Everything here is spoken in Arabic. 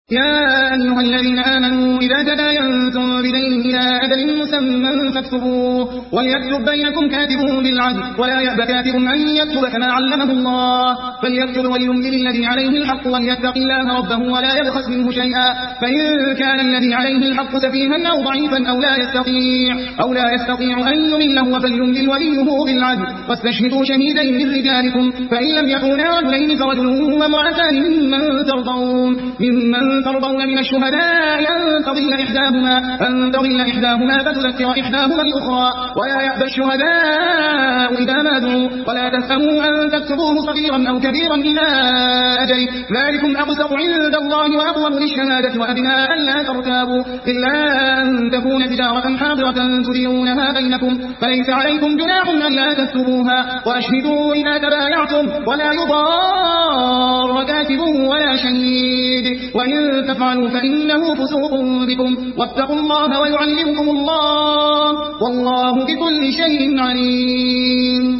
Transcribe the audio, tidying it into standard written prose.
يا أيها الذين آمنوا إذا تداينتم بدين إلى أجل مسمى فاكتبوه وليكتب بينكم كاتب بالعدل ولا يأب كاتب أن يكتب كما علمه الله فليكتب وليملل الذي عليه الحق وليتق الله ربه ولا يبخس منه شيئا فإن كان الذي عليه الحق سفيها أو ضعيفا أو لا يستطيع أن يمله فليملل وليه بالعدل واستشهدوا شهيدين من رجالكم فإن لم يكونا رجلين فرجل وامرأتان ممن ترضون من الشهداء أن تضل إحداهما فتذكر إحداهما الأخرى ولا يأبى الشهداء إذا ما دعوا ولا تسأموا أن تكتبوه صغيرا أو كبيرا إلى أجله ذلكم أقسط عند الله وأقوم للشهادة وأدنى ألا ترتابوا إلا أن تكون تجارة حاضرة تديرونها بينكم فليس عليكم جناح ألا تكتبوها وأشهدوا إذا تبايعتم ولا يضار كاتب ولا شهيد وإن تفعلوا فإنه فسوق بكم واتقوا الله ويعلمكم الله والله بكل شيء عليم.